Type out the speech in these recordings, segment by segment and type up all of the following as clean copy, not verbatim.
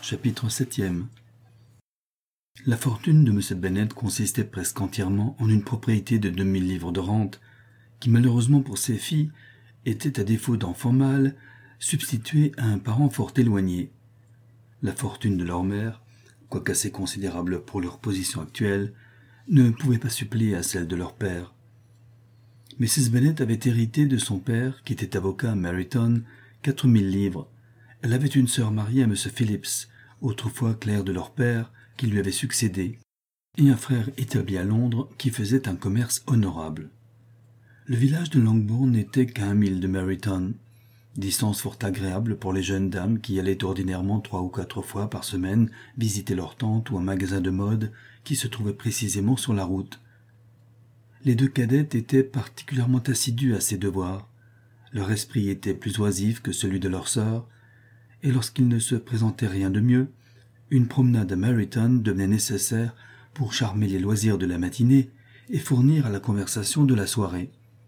Chapitre 7. La fortune de M. Bennet consistait presque entièrement en une propriété de 2000 livres de rente, qui malheureusement pour ses filles était, à défaut d'enfants mâles, substituée à un parent fort éloigné. La fortune de leur mère, quoique assez considérable pour leur position actuelle, ne pouvait pas suppléer à celle de leur père. Mrs. Bennet avait hérité de son père, qui était avocat à Meryton, 4000 livres. Elle avait une sœur mariée à M. Phillips, autrefois clerc de leur père, qui lui avait succédé, et un frère établi à Londres qui faisait un commerce honorable. Le village de Longbourn n'était qu'à 1 mille de Meryton, distance fort agréable pour les jeunes dames qui allaient ordinairement 3 ou 4 fois par semaine visiter leur tante ou un magasin de mode qui se trouvait précisément sur la route. Les deux cadettes étaient particulièrement assidues à ces devoirs. Leur esprit était plus oisif que celui de leur sœur, et lorsqu'il ne se présentait rien de mieux, une promenade à Meryton devenait nécessaire pour charmer les loisirs de la matinée et fournir à la conversation de la soirée.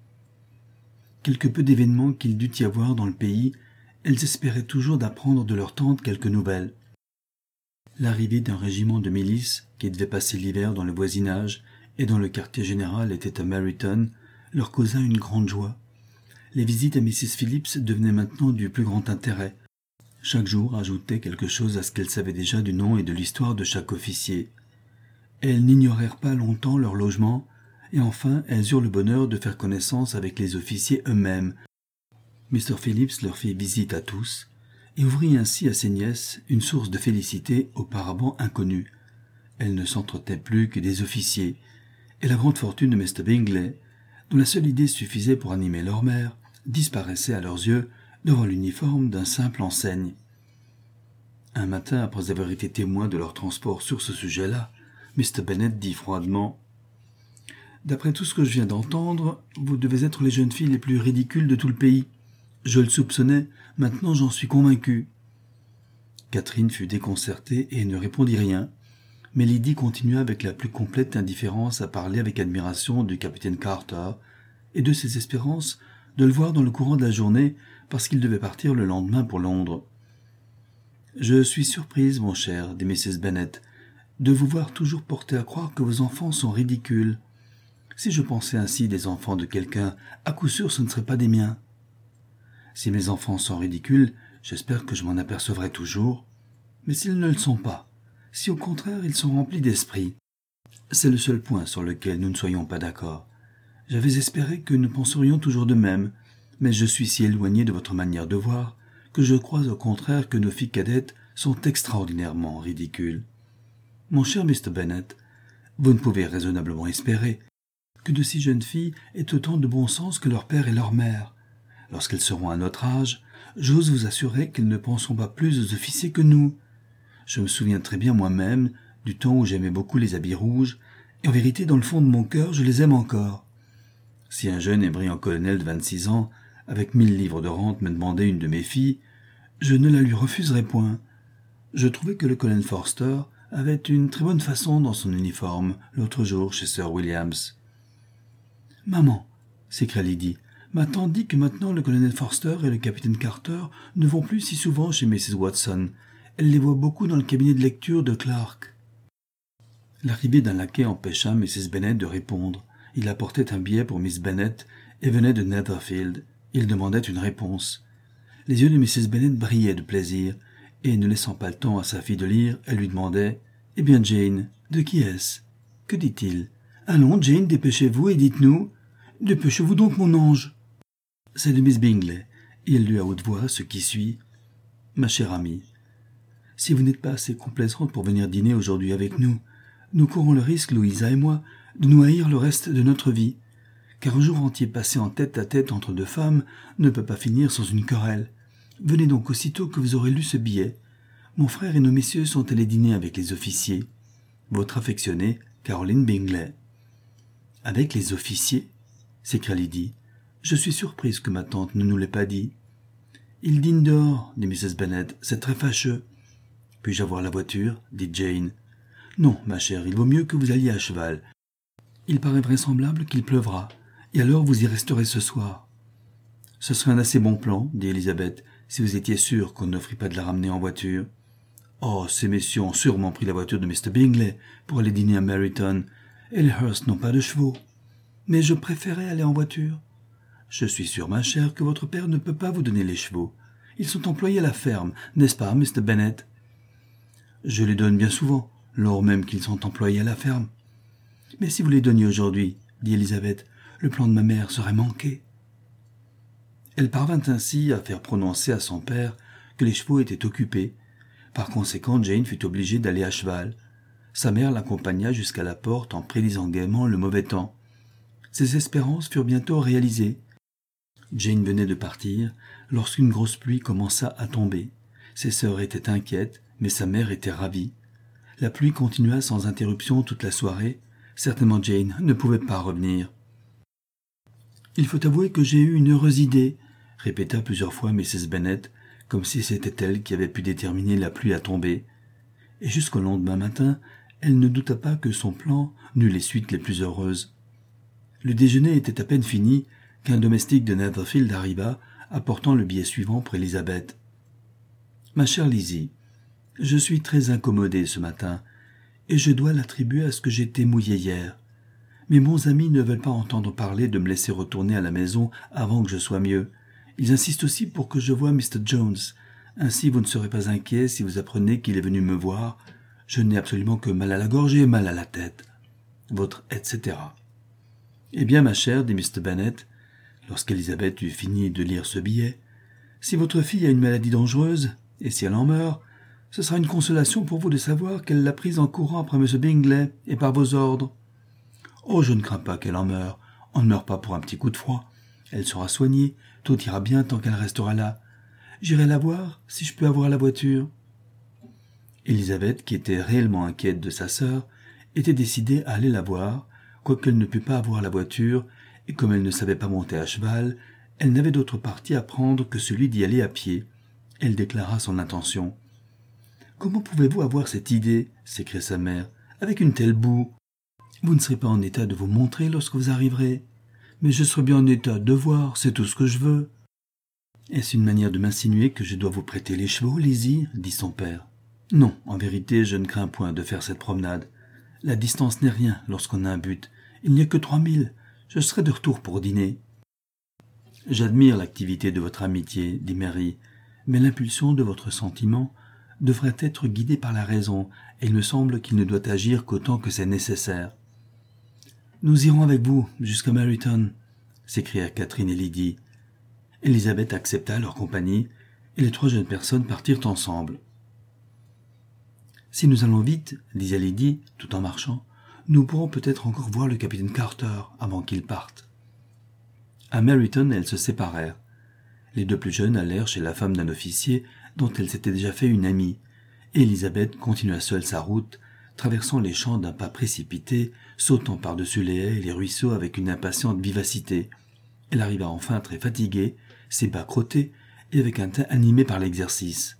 Quelque peu d'événements qu'il dût y avoir dans le pays, elles espéraient toujours d'apprendre de leur tante quelques nouvelles. L'arrivée d'un régiment de milice qui devait passer l'hiver dans le voisinage et dont le quartier général était à Meryton leur causa une grande joie. Les visites à Mrs. Phillips devenaient maintenant du plus grand intérêt. Chaque jour ajoutait quelque chose à ce qu'elles savaient déjà du nom et de l'histoire de chaque officier. Elles n'ignorèrent pas longtemps leur logement, et enfin elles eurent le bonheur de faire connaissance avec les officiers eux-mêmes. Mr. Phillips leur fit visite à tous, et ouvrit ainsi à ses nièces une source de félicité auparavant inconnue. Elles ne s'entretenaient plus que des officiers, et la grande fortune de Mr. Bingley, dont la seule idée suffisait pour animer leur mère, disparaissait à leurs yeux devant l'uniforme d'un simple enseigne. Un matin, après avoir été témoin de leur transport sur ce sujet-là, Mr. Bennet dit froidement « D'après tout ce que je viens d'entendre, vous devez être les jeunes filles les plus ridicules de tout le pays. Je le soupçonnais, maintenant j'en suis convaincu. » Catherine fut déconcertée et ne répondit rien, mais Lydie continua avec la plus complète indifférence à parler avec admiration du capitaine Carter et de ses espérances de le voir dans le courant de la journée parce qu'il devait partir le lendemain pour Londres. « Je suis surprise, mon cher, dit Mrs. Bennet, de vous voir toujours porté à croire que vos enfants sont ridicules. Si je pensais ainsi des enfants de quelqu'un, à coup sûr ce ne seraient pas des miens. Si mes enfants sont ridicules, j'espère que je m'en apercevrai toujours. Mais s'ils ne le sont pas, si au contraire ils sont remplis d'esprit, c'est le seul point sur lequel nous ne soyons pas d'accord. J'avais espéré que nous penserions toujours de même, mais je suis si éloigné de votre manière de voir que je crois au contraire que nos filles cadettes sont extraordinairement ridicules. Mon cher Mr. Bennet, vous ne pouvez raisonnablement espérer que de si jeunes filles aient autant de bon sens que leur père et leur mère. Lorsqu'elles seront à notre âge, j'ose vous assurer qu'elles ne penseront pas plus aux officiers que nous. Je me souviens très bien moi-même du temps où j'aimais beaucoup les habits rouges, et en vérité, dans le fond de mon cœur, je les aime encore. Si un jeune et brillant colonel de 26 ans, avec 1000 livres de rente, me demandait une de mes filles, je ne la lui refuserais point. Je trouvais que le colonel Forster avait une très bonne façon dans son uniforme l'autre jour chez Sir Williams. « Maman, » s'écria Lydie, « m'a tante dit que maintenant le colonel Forster et le capitaine Carter ne vont plus si souvent chez Mrs. Watson. Elle les voit beaucoup dans le cabinet de lecture de Clark. » L'arrivée d'un laquais empêcha Mrs. Bennet de répondre. Il apportait un billet pour Miss Bennet et venait de Netherfield. Il demandait une réponse. Les yeux de Mrs. Bennet brillaient de plaisir, et ne laissant pas le temps à sa fille de lire, elle lui demandait « Eh bien, Jane, de qui est-ce? Que dit-il? Allons, Jane, dépêchez-vous et dites-nous. Dépêchez-vous donc, mon ange. » « C'est de Miss Bingley. » Et elle lut à haute voix ce qui suit. « Ma chère amie, si vous n'êtes pas assez complaisante pour venir dîner aujourd'hui avec nous, nous courons le risque, Louisa et moi, de nous haïr le reste de notre vie, car un jour entier passé en tête-à-tête entre deux femmes ne peut pas finir sans une querelle. Venez donc aussitôt que vous aurez lu ce billet. Mon frère et nos messieurs sont allés dîner avec les officiers. Votre affectionnée, Caroline Bingley. » « Avec les officiers ?» s'écria Lydie. « Je suis surprise que ma tante ne nous l'ait pas dit. »« Ils dînent dehors, dit Mrs. Bennet, c'est très fâcheux. »« Puis-je avoir la voiture ?» dit Jane. « Non, ma chère, il vaut mieux que vous alliez à cheval. Il paraît vraisemblable qu'il pleuvra, et alors vous y resterez ce soir. »« Ce serait un assez bon plan, dit Elisabeth, si vous étiez sûre qu'on n'offrit pas de la ramener en voiture. »« Oh, ces messieurs ont sûrement pris la voiture de Mr. Bingley pour aller dîner à Meryton, et les Hurst n'ont pas de chevaux. Mais je préférais aller en voiture. Je suis sûr, ma chère, que votre père ne peut pas vous donner les chevaux. Ils sont employés à la ferme, n'est-ce pas, Mr. Bennet? Je les donne bien souvent, lors même qu'ils sont employés à la ferme. Mais si vous les donniez aujourd'hui, dit Élisabeth, le plan de ma mère serait manqué. Elle parvint ainsi à faire prononcer à son père que les chevaux étaient occupés. Par conséquent, Jane fut obligée d'aller à cheval. Sa mère l'accompagna jusqu'à la porte en prédisant gaiement le mauvais temps. Ses espérances furent bientôt réalisées. Jane venait de partir lorsqu'une grosse pluie commença à tomber. Ses sœurs étaient inquiètes, mais sa mère était ravie. La pluie continua sans interruption toute la soirée. Certainement Jane ne pouvait pas revenir. « Il faut avouer que j'ai eu une heureuse idée », répéta plusieurs fois Mrs. Bennet, comme si c'était elle qui avait pu déterminer la pluie à tomber. Et jusqu'au lendemain matin, elle ne douta pas que son plan n'eût les suites les plus heureuses. Le déjeuner était à peine fini qu'un domestique de Netherfield arriva, apportant le billet suivant pour Élisabeth. « Ma chère Lizzie, je suis très incommodée ce matin, et je dois l'attribuer à ce que j'ai été mouillée hier. Mes bons amis ne veulent pas entendre parler de me laisser retourner à la maison avant que je sois mieux. Ils insistent aussi pour que je voie Mr. Jones. Ainsi vous ne serez pas inquiet si vous apprenez qu'il est venu me voir. Je n'ai absolument que mal à la gorge et mal à la tête. Votre etc. » « Eh bien, ma chère, dit Mr. Bennet, lorsqu'Élisabeth eut fini de lire ce billet, si votre fille a une maladie dangereuse, et si elle en meurt, ce sera une consolation pour vous de savoir qu'elle l'a prise en courant après M. Bingley et par vos ordres. Oh, je ne crains pas qu'elle en meure. On ne meurt pas pour un petit coup de froid. Elle sera soignée, tout ira bien tant qu'elle restera là. J'irai la voir, si je peux avoir la voiture. » Élisabeth, qui était réellement inquiète de sa sœur, était décidée à aller la voir, quoiqu'elle ne pût pas avoir la voiture, et comme elle ne savait pas monter à cheval, elle n'avait d'autre parti à prendre que celui d'y aller à pied. Elle déclara son intention. « Comment pouvez-vous avoir cette idée » s'écria sa mère, « avec une telle boue ? Vous ne serez pas en état de vous montrer lorsque vous arriverez. Mais je serai bien en état de voir, c'est tout ce que je veux. »« Est-ce une manière de m'insinuer que je dois vous prêter les chevaux, Lizzie ?» dit son père. « Non, en vérité, je ne crains point de faire cette promenade. La distance n'est rien lorsqu'on a un but. Il n'y a que 3000. Je serai de retour pour dîner. »« J'admire l'activité de votre amitié, dit Mary, mais l'impulsion de votre sentiment devrait être guidée par la raison, et il me semble qu'il ne doit agir qu'autant que c'est nécessaire. »« Nous irons avec vous jusqu'à Meryton, » s'écrièrent Catherine et Lydie. Élisabeth accepta leur compagnie, et les 3 jeunes personnes partirent ensemble. « Si nous allons vite, disait Lydie, tout en marchant, nous pourrons peut-être encore voir le capitaine Carter avant qu'il parte. » À Meryton, elles se séparèrent. Les 2 plus jeunes allèrent chez la femme d'un officier dont elle s'était déjà fait une amie, et Élisabeth continua seule sa route, traversant les champs d'un pas précipité, sautant par-dessus les haies et les ruisseaux avec une impatiente vivacité. Elle arriva enfin très fatiguée, ses bas crottés, et avec un teint animé par l'exercice.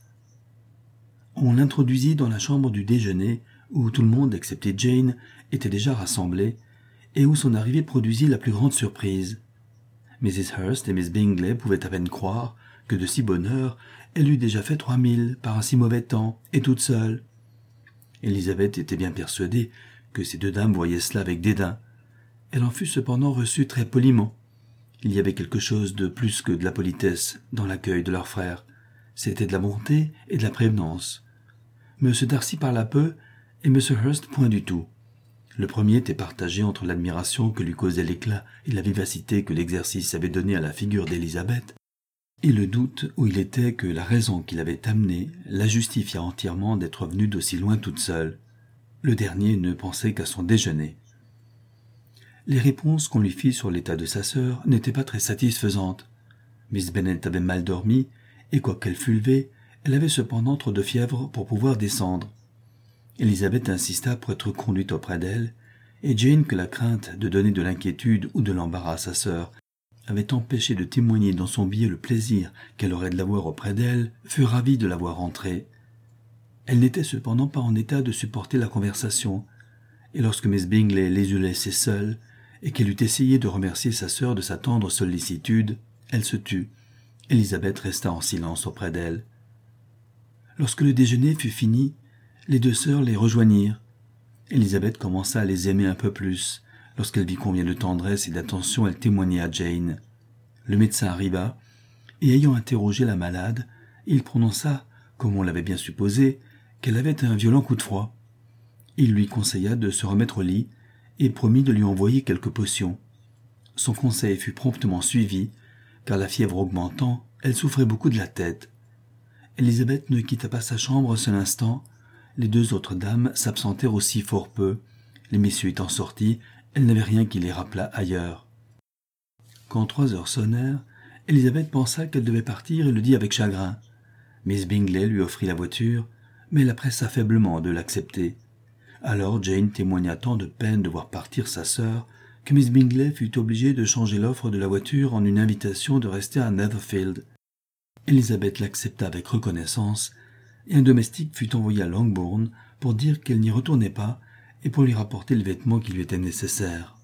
On l'introduisit dans la chambre du déjeuner, où tout le monde, excepté Jane, était déjà rassemblé, et où son arrivée produisit la plus grande surprise. Mrs. Hurst et Miss Bingley pouvaient à peine croire que de si bonne heure elle eût déjà fait 3000 par un si mauvais temps, et toute seule. Élisabeth était bien persuadée que ces 2 dames voyaient cela avec dédain. Elle en fut cependant reçue très poliment. Il y avait quelque chose de plus que de la politesse dans l'accueil de leur frère. C'était de la bonté et de la prévenance. M. Darcy parla peu, et M. Hurst point du tout. Le premier était partagé entre l'admiration que lui causait l'éclat et la vivacité que l'exercice avait donnée à la figure d'Élisabeth, et le doute où il était que la raison qui l'avait amenée la justifia entièrement d'être venue d'aussi loin toute seule. Le dernier ne pensait qu'à son déjeuner. Les réponses qu'on lui fit sur l'état de sa sœur n'étaient pas très satisfaisantes. Miss Bennet avait mal dormi, et quoiqu'elle fût levée, elle avait cependant trop de fièvre pour pouvoir descendre. Élisabeth insista pour être conduite auprès d'elle, et Jane, que la crainte de donner de l'inquiétude ou de l'embarras à sa sœur avait empêché de témoigner dans son billet le plaisir qu'elle aurait de l'avoir auprès d'elle, fut ravie de la voir entrer. Elle n'était cependant pas en état de supporter la conversation, et lorsque Miss Bingley les eut laissés seuls, et qu'elle eut essayé de remercier sa sœur de sa tendre sollicitude, elle se tut. Élisabeth resta en silence auprès d'elle. Lorsque le déjeuner fut fini, les deux sœurs les rejoignirent. Élisabeth commença à les aimer un peu plus, lorsqu'elle vit combien de tendresse et d'attention elles témoignaient à Jane. Le médecin arriva, et ayant interrogé la malade, il prononça, comme on l'avait bien supposé, qu'elle avait un violent coup de froid. Il lui conseilla de se remettre au lit, et promit de lui envoyer quelques potions. Son conseil fut promptement suivi, car la fièvre augmentant, elle souffrait beaucoup de la tête. Élisabeth ne quitta pas sa chambre un seul instant. Les deux autres dames s'absentèrent aussi fort peu. Les messieurs étant sortis, elle n'avait rien qui les rappelât ailleurs. Quand 3 heures sonnèrent, Élisabeth pensa qu'elle devait partir et le dit avec chagrin. Miss Bingley lui offrit la voiture, mais la pressa faiblement de l'accepter. Alors Jane témoigna tant de peine de voir partir sa sœur que Miss Bingley fut obligée de changer l'offre de la voiture en une invitation de rester à Netherfield. Élisabeth l'accepta avec reconnaissance, et un domestique fut envoyé à Longbourn pour dire qu'elle n'y retournait pas et pour lui rapporter les vêtements qui lui étaient nécessaires.